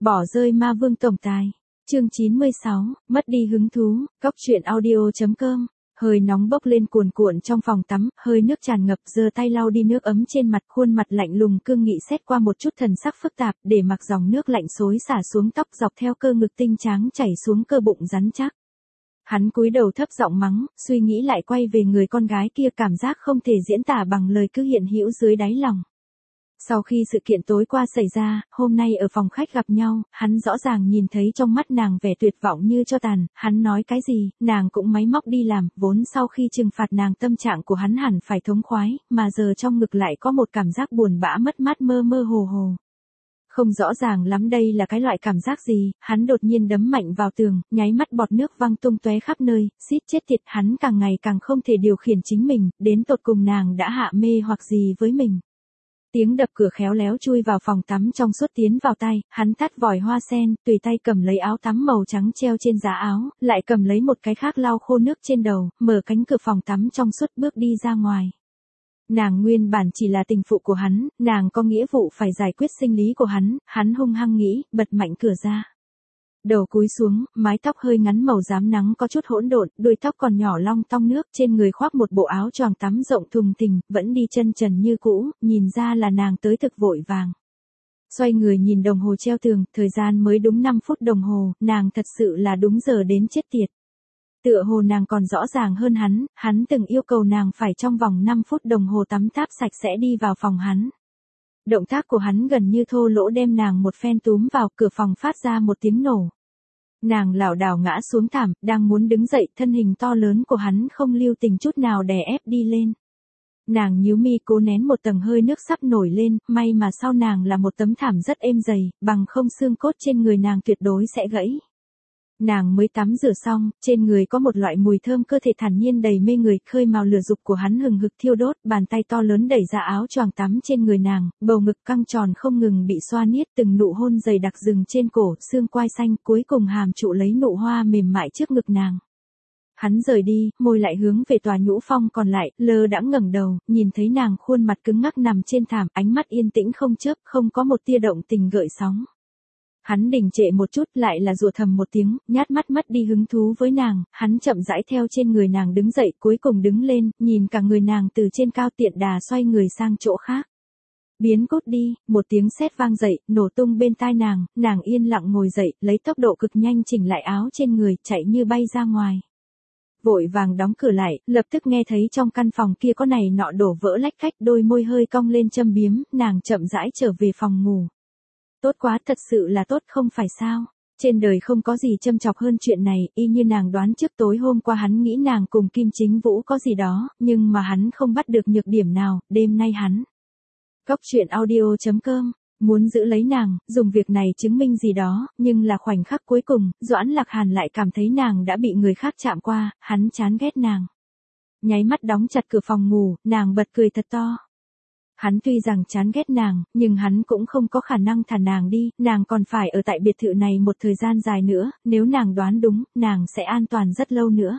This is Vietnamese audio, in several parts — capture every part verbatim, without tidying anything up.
Bỏ rơi ma vương tổng tài. Chương chín mươi sáu, mất đi hứng thú, góc truyện audio.com. Hơi nóng bốc lên cuồn cuộn trong phòng tắm, hơi nước tràn ngập, giơ tay lau đi nước ấm trên mặt, khuôn mặt lạnh lùng cương nghị xét qua một chút thần sắc phức tạp, để mặc dòng nước lạnh xối xả xuống tóc dọc theo cơ ngực tinh trắng chảy xuống cơ bụng rắn chắc. Hắn cúi đầu thấp giọng mắng, suy nghĩ lại quay về người con gái kia, cảm giác không thể diễn tả bằng lời cứ hiện hữu dưới đáy lòng. Sau khi sự kiện tối qua xảy ra, hôm nay ở phòng khách gặp nhau, hắn rõ ràng nhìn thấy trong mắt nàng vẻ tuyệt vọng như cho tàn, hắn nói cái gì, nàng cũng máy móc đi làm, vốn sau khi trừng phạt nàng tâm trạng của hắn hẳn phải thống khoái, mà giờ trong ngực lại có một cảm giác buồn bã mất mát mơ mơ hồ hồ. Không rõ ràng lắm đây là cái loại cảm giác gì, hắn đột nhiên đấm mạnh vào tường, nháy mắt bọt nước văng tung tóe khắp nơi, xít chết tiệt, hắn càng ngày càng không thể điều khiển chính mình, đến tột cùng nàng đã hạ mê hoặc gì với mình. Tiếng đập cửa khéo léo chui vào phòng tắm trong suốt tiến vào tay, hắn tắt vòi hoa sen, tùy tay cầm lấy áo tắm màu trắng treo trên giá áo, lại cầm lấy một cái khác lau khô nước trên đầu, mở cánh cửa phòng tắm trong suốt bước đi ra ngoài. Nàng nguyên bản chỉ là tình phụ của hắn, nàng có nghĩa vụ phải giải quyết sinh lý của hắn, hắn hung hăng nghĩ, bật mạnh cửa ra. Đầu cúi xuống, mái tóc hơi ngắn màu rám nắng có chút hỗn độn, đuôi tóc còn nhỏ long tong nước, trên người khoác một bộ áo choàng tắm rộng thùng thình, vẫn đi chân trần như cũ, nhìn ra là nàng tới thực vội vàng. Xoay người nhìn đồng hồ treo tường, thời gian mới đúng năm phút đồng hồ, nàng thật sự là đúng giờ đến chết tiệt. Tựa hồ nàng còn rõ ràng hơn hắn, hắn từng yêu cầu nàng phải trong vòng năm phút đồng hồ tắm táp sạch sẽ đi vào phòng hắn. Động tác của hắn gần như thô lỗ đem nàng một phen túm vào, cửa phòng phát ra một tiếng nổ. Nàng lảo đảo ngã xuống thảm, đang muốn đứng dậy, thân hình to lớn của hắn không lưu tình chút nào đè ép đi lên. Nàng nhíu mi cố nén một tầng hơi nước sắp nổi lên, may mà sau nàng là một tấm thảm rất êm dày, bằng không xương cốt trên người nàng tuyệt đối sẽ gãy. Nàng mới tắm rửa xong, trên người có một loại mùi thơm cơ thể thản nhiên đầy mê người, khơi mào lửa dục của hắn hừng hực thiêu đốt, bàn tay to lớn đẩy ra áo choàng tắm trên người nàng, bầu ngực căng tròn không ngừng bị xoa niết, từng nụ hôn dày đặc dừng trên cổ, xương quai xanh, cuối cùng hàm trụ lấy nụ hoa mềm mại trước ngực nàng. Hắn rời đi, môi lại hướng về tòa nhũ phong còn lại, lơ đãng ngẩng đầu, nhìn thấy nàng khuôn mặt cứng ngắc nằm trên thảm, ánh mắt yên tĩnh không chớp, không có một tia động tình gợn sóng. Hắn đình trệ một chút, lại là rủa thầm một tiếng, nhát mắt mất đi hứng thú với nàng, hắn chậm rãi theo trên người nàng đứng dậy, cuối cùng đứng lên, nhìn cả người nàng từ trên cao tiện đà xoay người sang chỗ khác. Biến cốt đi, một tiếng sét vang dậy, nổ tung bên tai nàng, nàng yên lặng ngồi dậy, lấy tốc độ cực nhanh chỉnh lại áo trên người, chạy như bay ra ngoài. Vội vàng đóng cửa lại, lập tức nghe thấy trong căn phòng kia có này nọ đổ vỡ lách cách, đôi môi hơi cong lên châm biếm, nàng chậm rãi trở về phòng ngủ. Tốt quá, thật sự là tốt không phải sao. Trên đời không có gì châm chọc hơn chuyện này, y như nàng đoán trước tối hôm qua hắn nghĩ nàng cùng Kim Chính Vũ có gì đó, nhưng mà hắn không bắt được nhược điểm nào, đêm nay hắn. Góc truyện audio.com, muốn giữ lấy nàng, dùng việc này chứng minh gì đó, nhưng là khoảnh khắc cuối cùng, Doãn Lạc Hàn lại cảm thấy nàng đã bị người khác chạm qua, hắn chán ghét nàng. Nháy mắt đóng chặt cửa phòng ngủ, nàng bật cười thật to. Hắn tuy rằng chán ghét nàng, nhưng hắn cũng không có khả năng thả nàng đi, nàng còn phải ở tại biệt thự này một thời gian dài nữa, nếu nàng đoán đúng, nàng sẽ an toàn rất lâu nữa.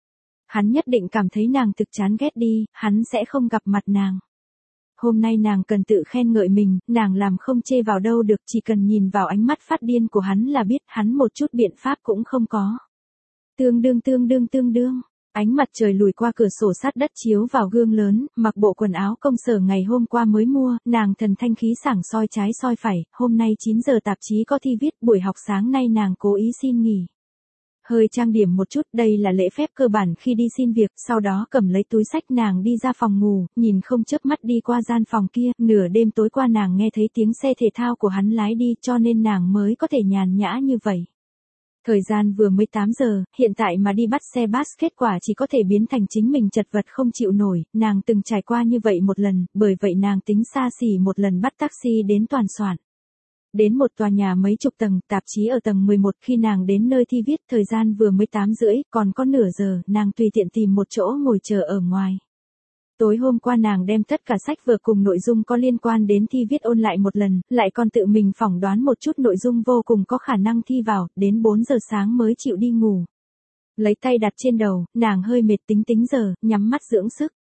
Hắn nhất định cảm thấy nàng thực chán ghét đi, hắn sẽ không gặp mặt nàng. Hôm nay nàng cần tự khen ngợi mình, nàng làm không chê vào đâu được, chỉ cần nhìn vào ánh mắt phát điên của hắn là biết hắn một chút biện pháp cũng không có. Tương đương tương đương tương đương. Ánh mặt trời lùi qua cửa sổ sát đất chiếu vào gương lớn, mặc bộ quần áo công sở ngày hôm qua mới mua, nàng thần thanh khí sảng soi trái soi phải, hôm nay chín giờ tạp chí có thi viết, buổi học sáng nay nàng cố ý xin nghỉ. Hơi trang điểm một chút, đây là lễ phép cơ bản khi đi xin việc, sau đó cầm lấy túi xách nàng đi ra phòng ngủ, nhìn không chớp mắt đi qua gian phòng kia, nửa đêm tối qua nàng nghe thấy tiếng xe thể thao của hắn lái đi, cho nên nàng mới có thể nhàn nhã như vậy. Thời gian vừa mới tám giờ, hiện tại mà đi bắt xe bus kết quả chỉ có thể biến thành chính mình chật vật không chịu nổi, nàng từng trải qua như vậy một lần, bởi vậy nàng tính xa xỉ một lần bắt taxi đến Toàn Soạn. Đến một tòa nhà mấy chục tầng, tạp chí ở tầng mười một, khi nàng đến nơi thi viết, thời gian vừa mới tám rưỡi, còn có nửa giờ, nàng tùy tiện tìm một chỗ ngồi chờ ở ngoài. Tối hôm qua nàng đem tất cả sách vở cùng nội dung có liên quan đến thi viết ôn lại một lần, lại còn tự mình phỏng đoán một chút nội dung vô cùng có khả năng thi vào, đến bốn giờ sáng mới chịu đi ngủ. Lấy tay đặt trên đầu, nàng hơi mệt tính tính giờ, nhắm mắt dưỡng sức.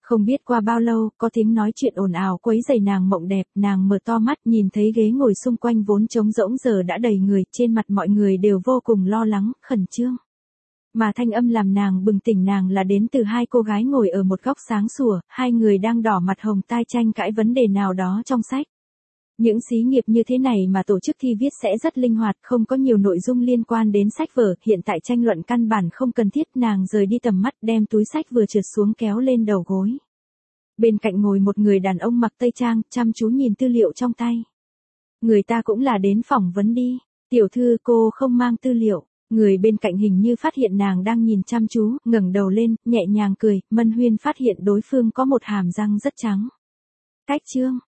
Không biết qua bao lâu, có tiếng nói chuyện ồn ào quấy rầy nàng mộng đẹp, nàng mở to mắt nhìn thấy ghế ngồi xung quanh vốn trống rỗng giờ đã đầy người, trên mặt mọi người đều vô cùng lo lắng, khẩn trương. Mà thanh âm làm nàng bừng tỉnh nàng là đến từ hai cô gái ngồi ở một góc sáng sủa, hai người đang đỏ mặt hồng tai tranh cãi vấn đề nào đó trong sách. Những xí nghiệp như thế này mà tổ chức thi viết sẽ rất linh hoạt, không có nhiều nội dung liên quan đến sách vở, hiện tại tranh luận căn bản không cần thiết, nàng rời đi tầm mắt đem túi sách vừa trượt xuống kéo lên đầu gối. Bên cạnh ngồi một người đàn ông mặc tây trang, chăm chú nhìn tư liệu trong tay. Người ta cũng là đến phỏng vấn đi, tiểu thư cô không mang tư liệu. Người bên cạnh hình như phát hiện nàng đang nhìn chăm chú, ngẩng đầu lên, nhẹ nhàng cười, Mân Huyên phát hiện đối phương có một hàm răng rất trắng. Cách chương